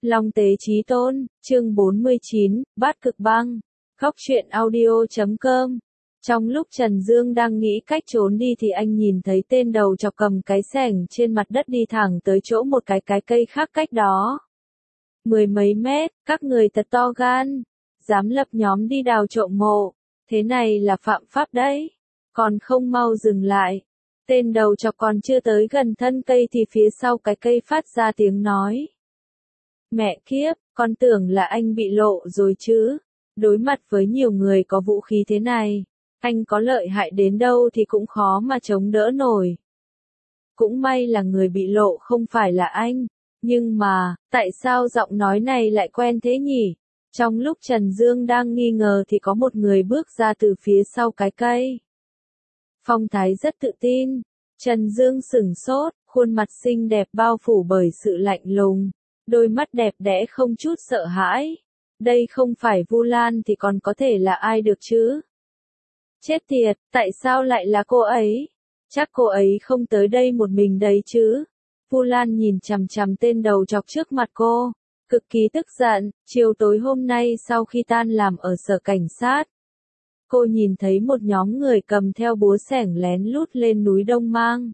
Long Tế Chí Tôn, chương 49, Bát Cực Băng, Khóc Chuyện Audio.com. Trong lúc Trần Dương đang nghĩ cách trốn đi thì anh nhìn thấy tên đầu chọc cầm cái xẻng trên mặt đất đi thẳng tới chỗ một cái cây khác cách đó. Mười mấy mét, các người thật to gan, dám lập nhóm đi đào trộm mộ, thế này là phạm pháp đấy, còn không mau dừng lại. Tên đầu chọc còn chưa tới gần thân cây thì phía sau cái cây phát ra tiếng nói. Mẹ kiếp, con tưởng là anh bị lộ rồi chứ, đối mặt với nhiều người có vũ khí thế này, anh có lợi hại đến đâu thì cũng khó mà chống đỡ nổi. Cũng may là người bị lộ không phải là anh, nhưng mà, tại sao giọng nói này lại quen thế nhỉ? Trong lúc Trần Dương đang nghi ngờ thì có một người bước ra từ phía sau cái cây. Phong thái rất tự tin, Trần Dương sửng sốt, khuôn mặt xinh đẹp bao phủ bởi sự lạnh lùng, đôi mắt đẹp đẽ không chút sợ hãi. Đây không phải Vu Lan thì còn có thể là ai được chứ? Chết tiệt, tại sao lại là cô ấy? Chắc cô ấy không tới đây một mình đấy chứ? Vu Lan nhìn chằm chằm tên đầu chọc trước mặt cô, cực kỳ tức giận. Chiều tối hôm nay sau khi tan làm ở sở cảnh sát, cô nhìn thấy một nhóm người cầm theo búa xẻng lén lút lên núi Đông Mang.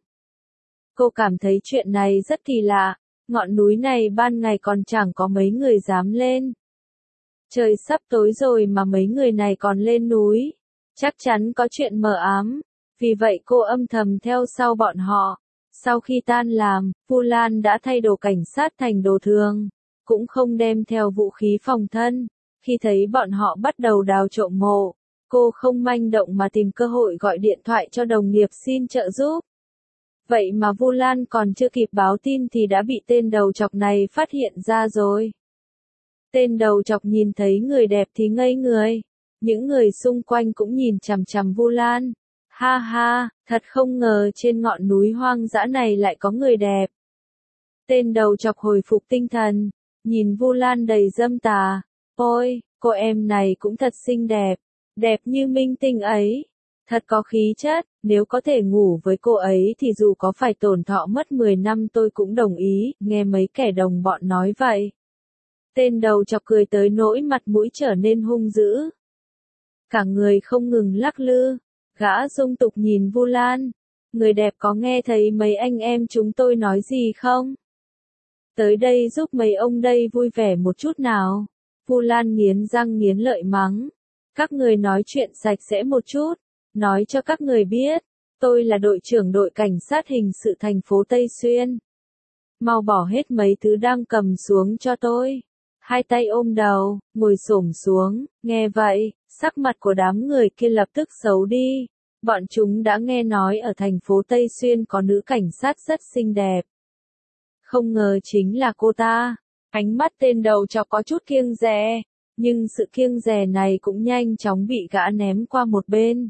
Cô cảm thấy chuyện này rất kỳ lạ, ngọn núi này ban ngày còn chẳng có mấy người dám lên. Trời sắp tối rồi mà mấy người này còn lên núi, chắc chắn có chuyện mờ ám, vì vậy cô âm thầm theo sau bọn họ. Sau khi tan làm, Vu Lan đã thay đồ cảnh sát thành đồ thường, cũng không đem theo vũ khí phòng thân. Khi thấy bọn họ bắt đầu đào trộm mộ, cô không manh động mà tìm cơ hội gọi điện thoại cho đồng nghiệp xin trợ giúp. Vậy mà Vu Lan còn chưa kịp báo tin thì đã bị tên đầu chọc này phát hiện ra rồi. Tên đầu chọc nhìn thấy người đẹp thì ngây người. Những người xung quanh cũng nhìn chằm chằm Vu Lan. Ha ha, thật không ngờ trên ngọn núi hoang dã này lại có người đẹp. Tên đầu chọc hồi phục tinh thần, nhìn Vu Lan đầy dâm tà. Ôi, cô em này cũng thật xinh đẹp, đẹp như minh tinh ấy. Thật có khí chất, nếu có thể ngủ với cô ấy thì dù có phải tổn thọ mất 10 năm tôi cũng đồng ý, nghe mấy kẻ đồng bọn nói vậy. Tên đầu chọc cười tới nỗi mặt mũi trở nên hung dữ. Cả người không ngừng lắc lư, gã dung tục nhìn Vu Lan. Người đẹp có nghe thấy mấy anh em chúng tôi nói gì không? Tới đây giúp mấy ông đây vui vẻ một chút nào. Vu Lan nghiến răng nghiến lợi mắng. Các người nói chuyện sạch sẽ một chút. Nói cho các người biết, tôi là đội trưởng đội cảnh sát hình sự thành phố Tây Xuyên. Mau bỏ hết mấy thứ đang cầm xuống cho tôi. Hai tay ôm đầu, ngồi xổm xuống, nghe vậy, sắc mặt của đám người kia lập tức xấu đi. Bọn chúng đã nghe nói ở thành phố Tây Xuyên có nữ cảnh sát rất xinh đẹp. Không ngờ chính là cô ta. Ánh mắt tên đầu chọc có chút kiêng dè, nhưng sự kiêng dè này cũng nhanh chóng bị gã ném qua một bên.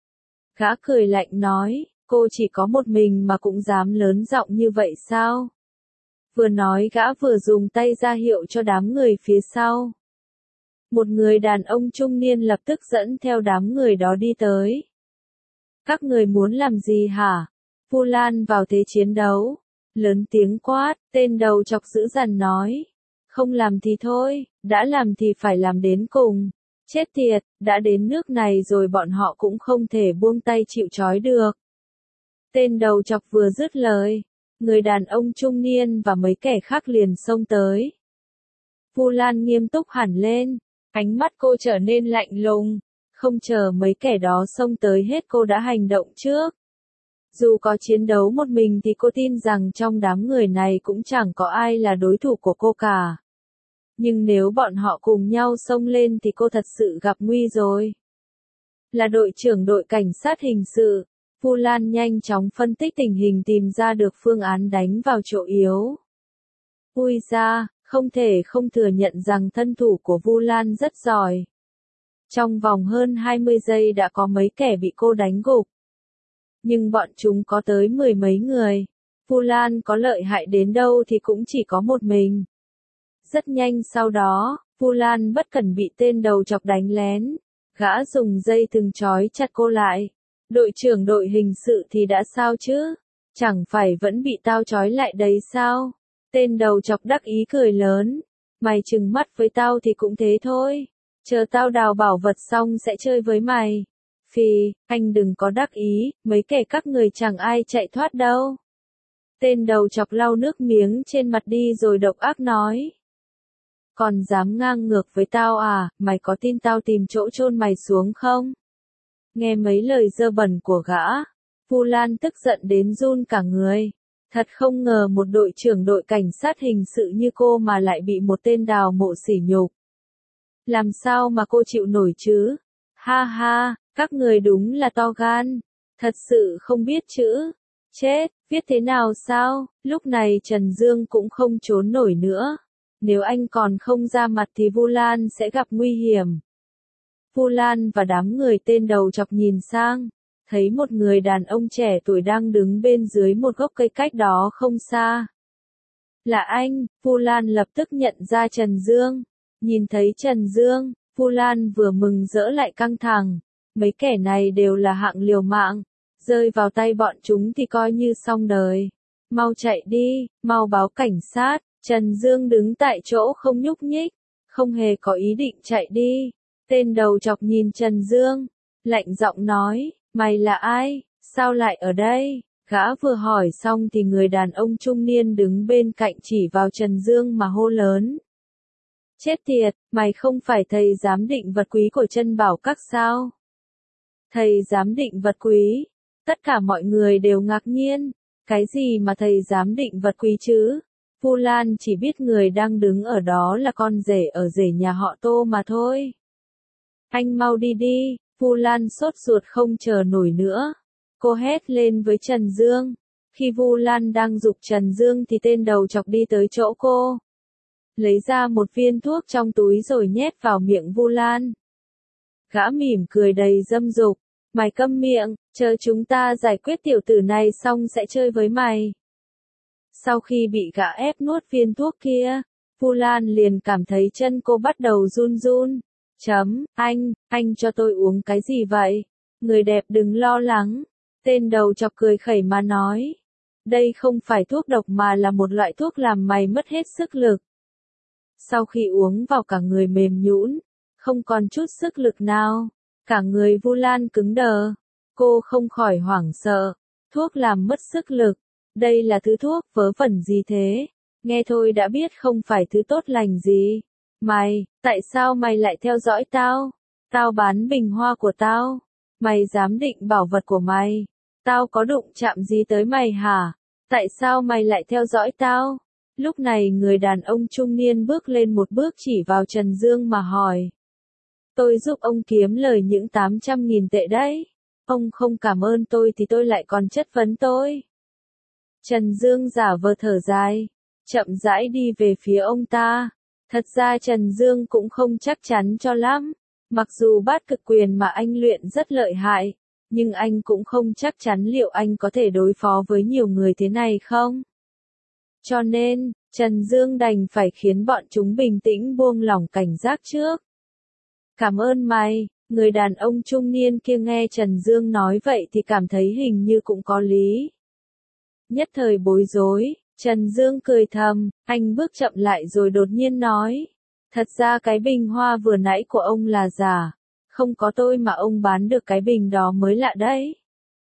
Gã cười lạnh nói, cô chỉ có một mình mà cũng dám lớn giọng như vậy sao? Vừa nói gã vừa dùng tay ra hiệu cho đám người phía sau. Một người đàn ông trung niên lập tức dẫn theo đám người đó đi tới. Các người muốn làm gì hả? Vu Lan vào thế chiến đấu. Lớn tiếng quát, tên đầu chọc dữ dằn nói. Không làm thì thôi, đã làm thì phải làm đến cùng. Chết tiệt, đã đến nước này rồi bọn họ cũng không thể buông tay chịu trói được. Tên đầu chọc vừa dứt lời, người đàn ông trung niên và mấy kẻ khác liền xông tới. Vu Lan nghiêm túc hẳn lên, ánh mắt cô trở nên lạnh lùng, không chờ mấy kẻ đó xông tới hết cô đã hành động trước. Dù có chiến đấu một mình thì cô tin rằng trong đám người này cũng chẳng có ai là đối thủ của cô cả. Nhưng nếu bọn họ cùng nhau xông lên thì cô thật sự gặp nguy rồi. Là đội trưởng đội cảnh sát hình sự, Vu Lan nhanh chóng phân tích tình hình tìm ra được phương án đánh vào chỗ yếu. Ui da, không thể không thừa nhận rằng thân thủ của Vu Lan rất giỏi. Trong vòng hơn 20 giây đã có mấy kẻ bị cô đánh gục. Nhưng bọn chúng có tới 10 mấy người. Vu Lan có lợi hại đến đâu thì cũng chỉ có một mình. Rất nhanh sau đó, Vu Lan bất cẩn bị tên đầu chọc đánh lén. Gã dùng dây thừng trói chặt cô lại. Đội trưởng đội hình sự thì đã sao chứ? Chẳng phải vẫn bị tao trói lại đấy sao? Tên đầu chọc đắc ý cười lớn. Mày trừng mắt với tao thì cũng thế thôi. Chờ tao đào bảo vật xong sẽ chơi với mày. Phì, anh đừng có đắc ý, mấy kẻ các người chẳng ai chạy thoát đâu. Tên đầu chọc lau nước miếng trên mặt đi rồi độc ác nói. Còn dám ngang ngược với tao à, mày có tin tao tìm chỗ chôn mày xuống không? Nghe mấy lời dơ bẩn của gã, Vu Lan tức giận đến run cả người. Thật không ngờ một đội trưởng đội cảnh sát hình sự như cô mà lại bị một tên đào mộ sỉ nhục. Làm sao mà cô chịu nổi chứ? Ha ha, các người đúng là to gan. Thật sự không biết chữ. Chết, viết thế nào sao? Lúc này Trần Dương cũng không trốn nổi nữa. Nếu anh còn không ra mặt thì Vu Lan sẽ gặp nguy hiểm. Vu Lan và đám người tên đầu chọc nhìn sang, thấy một người đàn ông trẻ tuổi đang đứng bên dưới một gốc cây cách đó không xa. Là anh, Vu Lan lập tức nhận ra Trần Dương. Nhìn thấy Trần Dương, Vu Lan vừa mừng rỡ lại căng thẳng. Mấy kẻ này đều là hạng liều mạng. Rơi vào tay bọn chúng thì coi như xong đời. Mau chạy đi, mau báo cảnh sát. Trần Dương đứng tại chỗ không nhúc nhích, không hề có ý định chạy đi. Tên đầu chọc nhìn Trần Dương, lạnh giọng nói, mày là ai, sao lại ở đây? Gã vừa hỏi xong thì người đàn ông trung niên đứng bên cạnh chỉ vào Trần Dương mà hô lớn. Chết tiệt, mày không phải thầy giám định vật quý của Trân Bảo Các sao? Thầy giám định vật quý? Tất cả mọi người đều ngạc nhiên. Cái gì mà thầy giám định vật quý chứ? Vu Lan chỉ biết người đang đứng ở đó là con rể ở rể nhà họ Tô mà thôi. Anh mau đi đi, Vu Lan sốt ruột không chờ nổi nữa. Cô hét lên với Trần Dương. Khi Vu Lan đang giục Trần Dương thì tên đầu chọc đi tới chỗ cô. Lấy ra một viên thuốc trong túi rồi nhét vào miệng Vu Lan. Gã mỉm cười đầy dâm dục. Mày câm miệng, chờ chúng ta giải quyết tiểu tử này xong sẽ chơi với mày. Sau khi bị gã ép nuốt viên thuốc kia, Vu Lan liền cảm thấy chân cô bắt đầu run run. Anh cho tôi uống cái gì vậy? Người đẹp đừng lo lắng. Tên đầu chọc cười khẩy mà nói. Đây không phải thuốc độc mà là một loại thuốc làm mày mất hết sức lực. Sau khi uống vào cả người mềm nhũn, không còn chút sức lực nào. Cả người Vu Lan cứng đờ. Cô không khỏi hoảng sợ. Thuốc làm mất sức lực. Đây là thứ thuốc vớ vẩn gì thế? Nghe thôi đã biết không phải thứ tốt lành gì. Mày, tại sao mày lại theo dõi tao? Tao bán bình hoa của tao. Mày dám định bảo vật của mày. Tao có đụng chạm gì tới mày hả? Tại sao mày lại theo dõi tao? Lúc này người đàn ông trung niên bước lên một bước chỉ vào Trần Dương mà hỏi. Tôi giúp ông kiếm lời những 800.000 tệ đấy. Ông không cảm ơn tôi thì tôi lại còn chất vấn tôi. Trần Dương giả vờ thở dài, chậm rãi đi về phía ông ta. Thật ra Trần Dương cũng không chắc chắn cho lắm. Mặc dù bát cực quyền mà anh luyện rất lợi hại, nhưng anh cũng không chắc chắn liệu anh có thể đối phó với nhiều người thế này không. Cho nên, Trần Dương đành phải khiến bọn chúng bình tĩnh buông lỏng cảnh giác trước. Cảm ơn mày, người đàn ông trung niên kia nghe Trần Dương nói vậy thì cảm thấy hình như cũng có lý. Nhất thời bối rối, Trần Dương cười thầm, anh bước chậm lại rồi đột nhiên nói. Thật ra cái bình hoa vừa nãy của ông là giả, không có tôi mà ông bán được cái bình đó mới lạ đấy.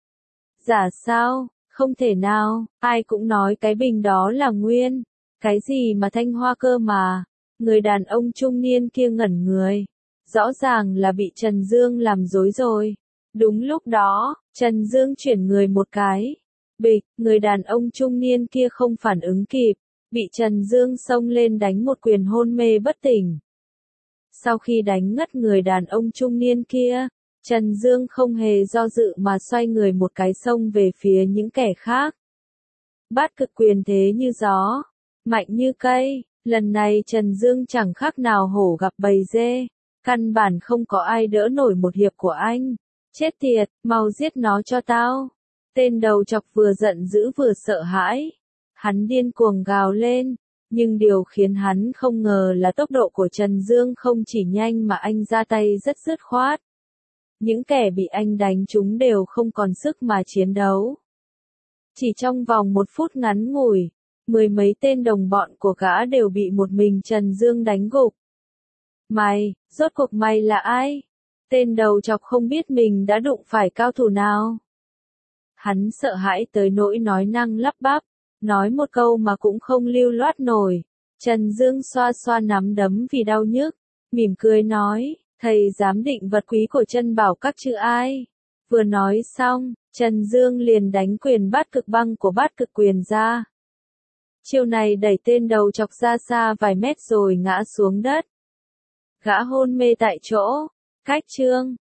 Giả sao, không thể nào, ai cũng nói cái bình đó là nguyên. Cái gì mà thanh hoa cơ mà, người đàn ông trung niên kia ngẩn người. Rõ ràng là bị Trần Dương làm dối rồi. Đúng lúc đó, Trần Dương chuyển người một cái. Bịch, người đàn ông trung niên kia không phản ứng kịp, bị Trần Dương xông lên đánh một quyền hôn mê bất tỉnh. Sau khi đánh ngất người đàn ông trung niên kia, Trần Dương không hề do dự mà xoay người một cái xông về phía những kẻ khác. Bát cực quyền thế như gió, mạnh như cây, lần này Trần Dương chẳng khác nào hổ gặp bầy dê, căn bản không có ai đỡ nổi một hiệp của anh. Chết tiệt, mau giết nó cho tao. Tên đầu chọc vừa giận dữ vừa sợ hãi. Hắn điên cuồng gào lên, nhưng điều khiến hắn không ngờ là tốc độ của Trần Dương không chỉ nhanh mà anh ra tay rất dứt khoát. Những kẻ bị anh đánh chúng đều không còn sức mà chiến đấu. Chỉ trong vòng 1 phút ngắn ngủi, 10 mấy tên đồng bọn của gã đều bị một mình Trần Dương đánh gục. Mày, rốt cuộc mày là ai? Tên đầu chọc không biết mình đã đụng phải cao thủ nào. Hắn sợ hãi tới nỗi nói năng lắp bắp, nói một câu mà cũng không lưu loát nổi. Trần Dương xoa xoa nắm đấm vì đau nhức, mỉm cười nói, thầy giám định vật quý của Trân Bảo Các chứ ai? Vừa nói xong, Trần Dương liền đánh quyền bát cực băng của bát cực quyền ra. Chiêu này đẩy tên đầu chọc ra xa vài mét rồi ngã xuống đất. Gã hôn mê tại chỗ. Cách chương